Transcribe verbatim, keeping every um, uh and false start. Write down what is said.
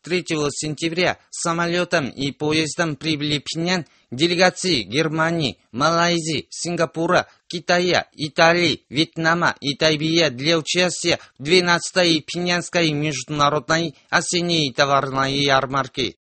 третьего сентября самолетом и поездом прибыли в Пхеньян делегации Германии, Малайзии, Сингапура, Китая, Италии, Вьетнама и Тайбэя для участия в двенадцатой Пхеньянской международной осенней товарной ярмарке.